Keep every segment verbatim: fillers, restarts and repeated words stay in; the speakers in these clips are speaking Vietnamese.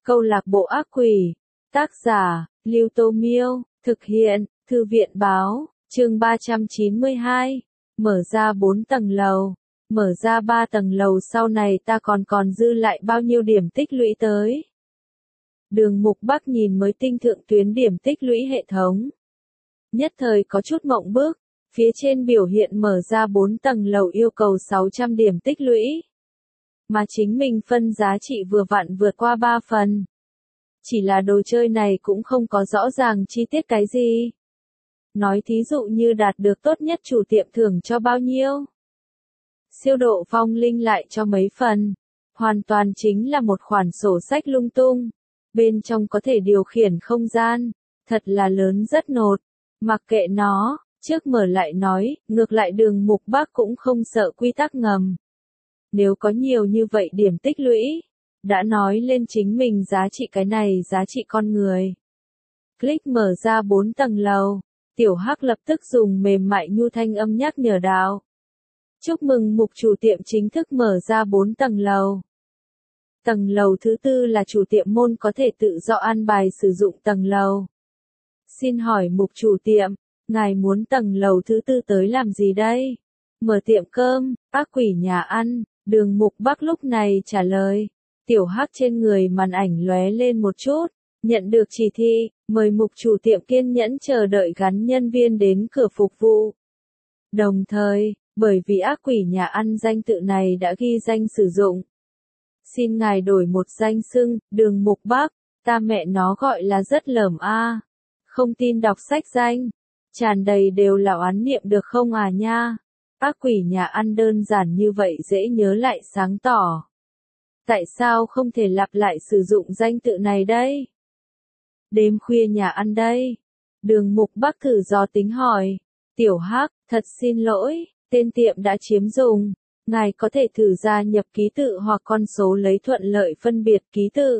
Câu lạc bộ ác quỷ. Tác giả, Lưu Tô Miêu. Thực hiện, Thư viện Báo. Chương ba trăm chín mươi hai. Mở ra bốn tầng lầu. Mở ra ba tầng lầu sau này ta còn còn dư lại bao nhiêu điểm tích lũy tới. Đường Mục Bắc nhìn mới tinh thượng tuyến điểm tích lũy hệ thống. Nhất thời có chút mộng bức, phía trên biểu hiện mở ra bốn tầng lầu yêu cầu sáu trăm điểm tích lũy. Mà chính mình phân giá trị vừa vặn vượt qua ba phần. Chỉ là đồ chơi này cũng không có rõ ràng chi tiết cái gì. Nói thí dụ như đạt được tốt nhất chủ tiệm thưởng cho bao nhiêu. Siêu độ phong linh lại cho mấy phần. Hoàn toàn chính là một khoản sổ sách lung tung. Bên trong có thể điều khiển không gian. Thật là lớn rất nột. Mặc kệ nó, trước mở lại nói, ngược lại Đường Mục Bắc cũng không sợ quy tắc ngầm. Nếu có nhiều như vậy điểm tích lũy, đã nói lên chính mình giá trị cái này giá trị con người. Click mở ra bốn tầng lầu, Tiểu Hắc lập tức dùng mềm mại nhu thanh âm nhắc nhở đạo. Chúc mừng mục chủ tiệm chính thức mở ra bốn tầng lầu. Tầng lầu thứ tư là chủ tiệm môn có thể tự do an bài sử dụng tầng lầu. Xin hỏi mục chủ tiệm, ngài muốn tầng lầu thứ tư tới làm gì đây? Mở tiệm cơm, ác quỷ nhà ăn. Đường Mục Bắc lúc này trả lời. Tiểu Hắc trên người màn ảnh lóe lên một chút. Nhận được chỉ thị, mời mục chủ tiệm kiên nhẫn chờ đợi gắn nhân viên đến cửa phục vụ. Đồng thời, bởi vì ác quỷ nhà ăn danh tự này đã ghi danh sử dụng. Xin ngài đổi một danh xưng, Đường Mục Bắc, ta mẹ nó gọi là rất lởm a. Không tin đọc sách danh, tràn đầy đều là oán niệm được không à nha. Ác quỷ nhà ăn đơn giản như vậy dễ nhớ lại sáng tỏ. Tại sao không thể lặp lại sử dụng danh tự này đây? Đêm khuya nhà ăn đây. Đường Mục Bắc thử dò tính hỏi. Tiểu Hắc, thật xin lỗi, tên tiệm đã chiếm dùng. Ngài có thể thử gia nhập ký tự hoặc con số lấy thuận lợi phân biệt ký tự.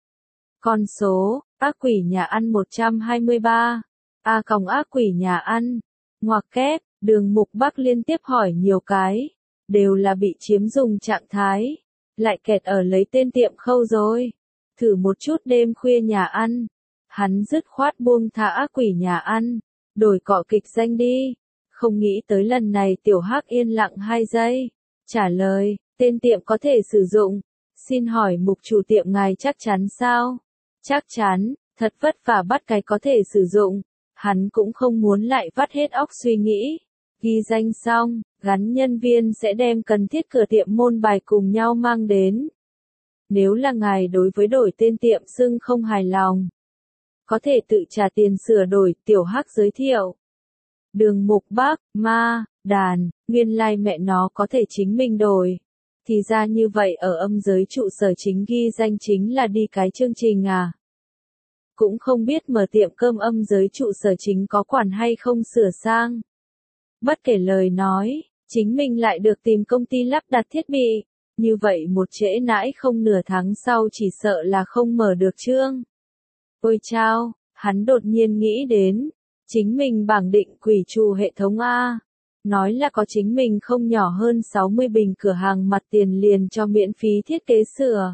Con số, ác quỷ nhà ăn một trăm hai mươi ba. A còng ác quỷ nhà ăn. Ngoặc kép, Đường Mục Bắc liên tiếp hỏi nhiều cái. Đều là bị chiếm dùng trạng thái. Lại kẹt ở lấy tên tiệm khâu rồi. Thử một chút đêm khuya nhà ăn. Hắn dứt khoát buông thả ác quỷ nhà ăn. Đổi cọ kịch danh đi. Không nghĩ tới lần này Tiểu Hắc yên lặng hai giây. Trả lời, tên tiệm có thể sử dụng. Xin hỏi mục chủ tiệm ngài chắc chắn sao? Chắc chắn, thật vất vả bắt cái có thể sử dụng. Hắn cũng không muốn lại vắt hết óc suy nghĩ. Ghi danh xong, gắn nhân viên sẽ đem cần thiết cửa tiệm môn bài cùng nhau mang đến. Nếu là ngài đối với đổi tên tiệm xưng không hài lòng, có thể tự trả tiền sửa đổi, Tiểu Hắc giới thiệu. Đường Mục Bắc, ma, đàn, nguyên lai like mẹ nó có thể chính mình đổi. Thì ra như vậy ở âm giới trụ sở chính ghi danh chính là đi cái chương trình à. Cũng không biết mở tiệm cơm âm giới trụ sở chính có quản hay không sửa sang. Bất kể lời nói, chính mình lại được tìm công ty lắp đặt thiết bị. Như vậy một trễ nãi không nửa tháng sau chỉ sợ là không mở được chương. Ôi chao, hắn đột nhiên nghĩ đến. Chính mình bảng định quỷ trù hệ thống A. Nói là có chính mình không nhỏ hơn sáu mươi bình cửa hàng mặt tiền liền cho miễn phí thiết kế sửa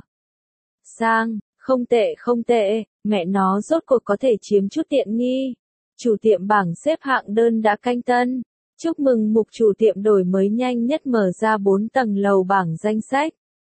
sang, không tệ không tệ, mẹ nó rốt cuộc có thể chiếm chút tiện nghi. Chủ tiệm bảng xếp hạng đơn đã canh tân. Chúc mừng mục chủ tiệm đổi mới nhanh nhất mở ra bốn tầng lầu bảng danh sách.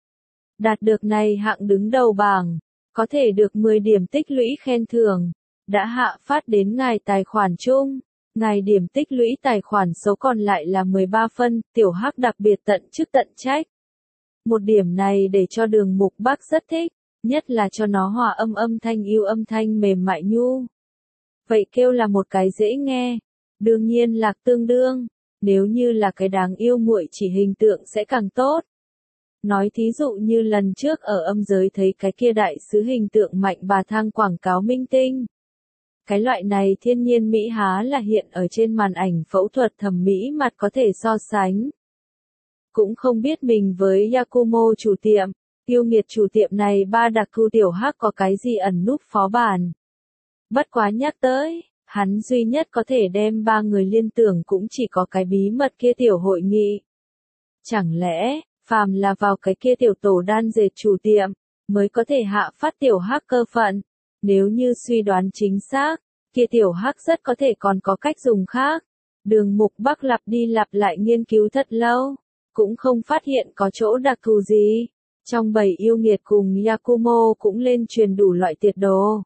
Đạt được này hạng đứng đầu bảng, có thể được mười điểm tích lũy khen thưởng. Đã hạ phát đến ngài tài khoản chung. Ngài điểm tích lũy tài khoản số còn lại là mười ba phân, Tiểu Hắc đặc biệt tận chức tận trách. Một điểm này để cho Đường Mục Bắc rất thích, nhất là cho nó hòa âm âm thanh yêu âm thanh mềm mại nhu. Vậy kêu là một cái dễ nghe, đương nhiên lạc tương đương, nếu như là cái đáng yêu muội chỉ hình tượng sẽ càng tốt. Nói thí dụ như lần trước ở âm giới thấy cái kia đại sứ hình tượng mạnh bà thang quảng cáo minh tinh. Cái loại này thiên nhiên mỹ há là hiện ở trên màn ảnh phẫu thuật thẩm mỹ mặt có thể so sánh. Cũng không biết mình với Yakumo chủ tiệm, yêu nghiệt chủ tiệm này ba đặc khu Tiểu Hắc có cái gì ẩn núp phó bản. Bất quá nhắc tới, hắn duy nhất có thể đem ba người liên tưởng cũng chỉ có cái bí mật kia tiểu hội nghị. Chẳng lẽ, phàm là vào cái kia tiểu tổ đan dệt chủ tiệm, mới có thể hạ phát tiểu hắc cơ phận. Nếu như suy đoán chính xác, kia tiểu hắc rất có thể còn có cách dùng khác. Đường Mục Bắc lặp đi lặp lại nghiên cứu thật lâu, cũng không phát hiện có chỗ đặc thù gì. Trong bầy yêu nghiệt cùng Yakumo cũng lên truyền đủ loại tiệt đồ.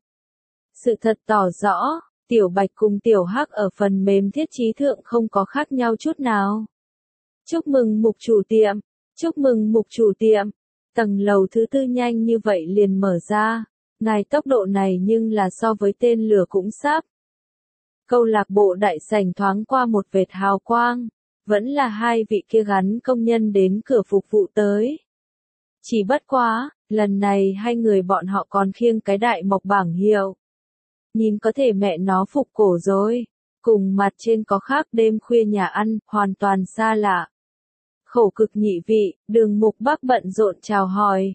Sự thật tỏ rõ, tiểu bạch cùng tiểu hắc ở phần mềm thiết trí thượng không có khác nhau chút nào. Chúc mừng Mục chủ tiệm, chúc mừng Mục chủ tiệm. Tầng lầu thứ tư nhanh như vậy liền mở ra, ngài tốc độ này nhưng là so với tên lửa cũng sắp. Câu lạc bộ đại sảnh thoáng qua một vệt hào quang, vẫn là hai vị kia gắn công nhân đến cửa phục vụ tới. Chỉ bất quá, lần này hai người bọn họ còn khiêng cái đại mộc bảng hiệu. Nhìn có thể mẹ nó phục cổ rồi, cùng mặt trên có khác đêm khuya nhà ăn, hoàn toàn xa lạ. Khổ cực nhị vị, Đường Mục Bắc bận rộn chào hỏi.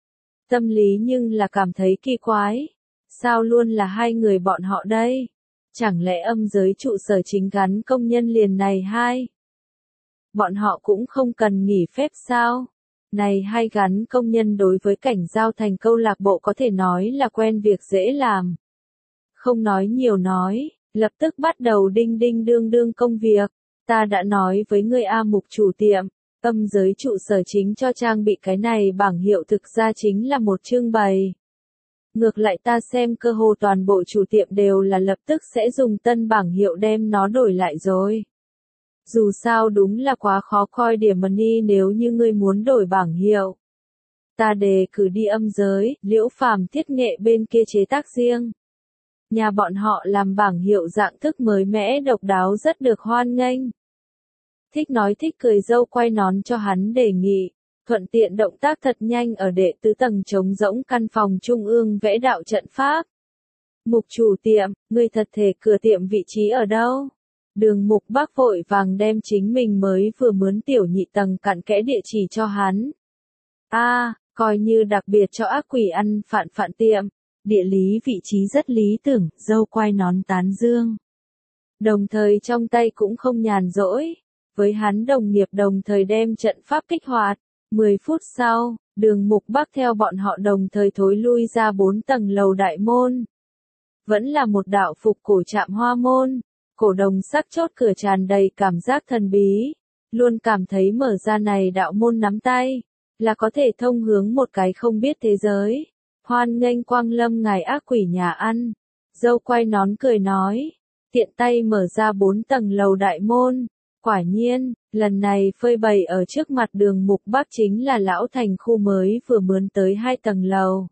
Tâm lý nhưng là cảm thấy kỳ quái. Sao luôn là hai người bọn họ đây? Chẳng lẽ âm giới trụ sở chính gắn công nhân liền này hai? Bọn họ cũng không cần nghỉ phép sao? Này hai gắn công nhân đối với cảnh giao thành câu lạc bộ có thể nói là quen việc dễ làm. Không nói nhiều nói, lập tức bắt đầu đinh đinh đương đương công việc. Ta đã nói với người A Mục chủ tiệm, âm giới trụ sở chính cho trang bị cái này bảng hiệu thực ra chính là một trưng bày. Ngược lại ta xem cơ hồ toàn bộ chủ tiệm đều là lập tức sẽ dùng tân bảng hiệu đem nó đổi lại rồi. Dù sao đúng là quá khó coi điểm money nếu như ngươi muốn đổi bảng hiệu. Ta đề cử đi âm giới, Liễu Phàm thiết nghệ bên kia chế tác riêng. Nhà bọn họ làm bảng hiệu dạng thức mới mẻ độc đáo rất được hoan nghênh. Thích nói thích cười dâu quay nón cho hắn đề nghị, thuận tiện động tác thật nhanh ở đệ tứ tầng trống rỗng căn phòng trung ương vẽ đạo trận pháp. Mục chủ tiệm, ngươi thật thể cửa tiệm vị trí ở đâu? Đường Mục Bắc vội vàng đem chính mình mới vừa mướn tiểu nhị tầng cặn kẽ địa chỉ cho hắn. A, à, coi như đặc biệt cho ác quỷ ăn phạn phạn tiệm, địa lý vị trí rất lý tưởng, dâu quay nón tán dương. Đồng thời trong tay cũng không nhàn rỗi, với hắn đồng nghiệp đồng thời đem trận pháp kích hoạt. mười phút sau, Đường Mục Bắc theo bọn họ đồng thời thối lui ra bốn tầng lầu đại môn. Vẫn là một đạo phục cổ trạm hoa môn. Cổ đồng sắc chốt cửa tràn đầy cảm giác thần bí, luôn cảm thấy mở ra này đạo môn nắm tay, là có thể thông hướng một cái không biết thế giới. Hoan nghênh quang lâm ngài ác quỷ nhà ăn. Dâu quay nón cười nói, tiện tay mở ra bốn tầng lầu đại môn. Quả nhiên, lần này phơi bày ở trước mặt Đường Mục Bắc chính là lão thành khu mới vừa mướn tới hai tầng lầu.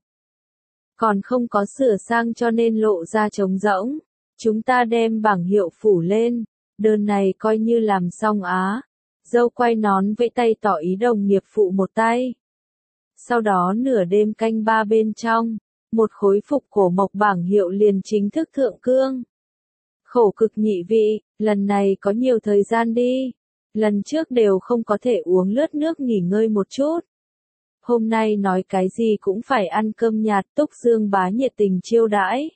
Còn không có sửa sang cho nên lộ ra trống rỗng. Chúng ta đem bảng hiệu phủ lên, đơn này coi như làm xong á. Dâu quay nón vẫy tay tỏ ý đồng nghiệp phụ một tay. Sau đó nửa đêm canh ba bên trong, một khối phục cổ mộc bảng hiệu liền chính thức thượng cương. Khổ cực nhị vị, lần này có nhiều thời gian đi. Lần trước đều không có thể uống lướt nước nghỉ ngơi một chút. Hôm nay nói cái gì cũng phải ăn cơm nhạt, Túc Dương bá nhiệt tình chiêu đãi.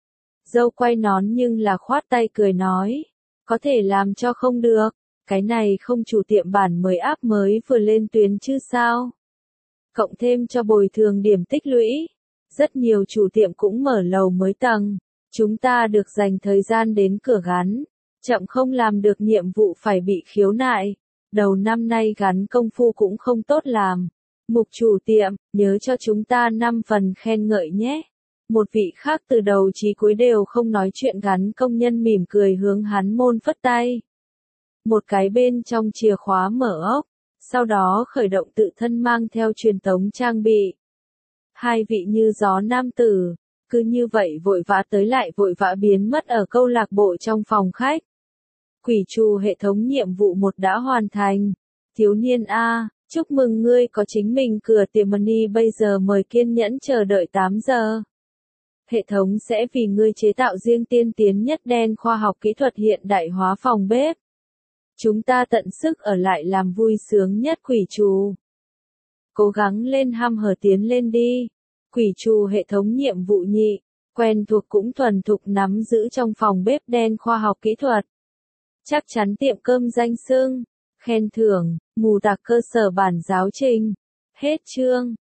Dâu quay nón nhưng là khoát tay cười nói, có thể làm cho không được, cái này không chủ tiệm bản mới áp mới vừa lên tuyến chứ sao. Cộng thêm cho bồi thường điểm tích lũy, rất nhiều chủ tiệm cũng mở lầu mới tầng, chúng ta được dành thời gian đến cửa gắn, chậm không làm được nhiệm vụ phải bị khiếu nại, đầu năm nay gắn công phu cũng không tốt làm. Mục chủ tiệm, nhớ cho chúng ta năm phần khen ngợi nhé. Một vị khác từ đầu chí cuối đều không nói chuyện gắn công nhân mỉm cười hướng hắn môn phất tay. Một cái bên trong chìa khóa mở ốc, sau đó khởi động tự thân mang theo truyền tống trang bị. Hai vị như gió nam tử, cứ như vậy vội vã tới lại vội vã biến mất ở câu lạc bộ trong phòng khách. Quỷ trù hệ thống nhiệm vụ một đã hoàn thành. Thiếu niên A, chúc mừng ngươi có chính mình cửa tiệm money bây giờ mời kiên nhẫn chờ đợi tám giờ. Hệ thống sẽ vì ngươi chế tạo riêng tiên tiến nhất đen khoa học kỹ thuật hiện đại hóa phòng bếp. Chúng ta tận sức ở lại làm vui sướng nhất quỷ trù. Cố gắng lên ham hở tiến lên đi. Quỷ trù hệ thống nhiệm vụ nhị, quen thuộc cũng thuần thục nắm giữ trong phòng bếp đen khoa học kỹ thuật. Chắc chắn tiệm cơm danh xưng, khen thưởng, mù tạc cơ sở bản giáo trình. Hết chương.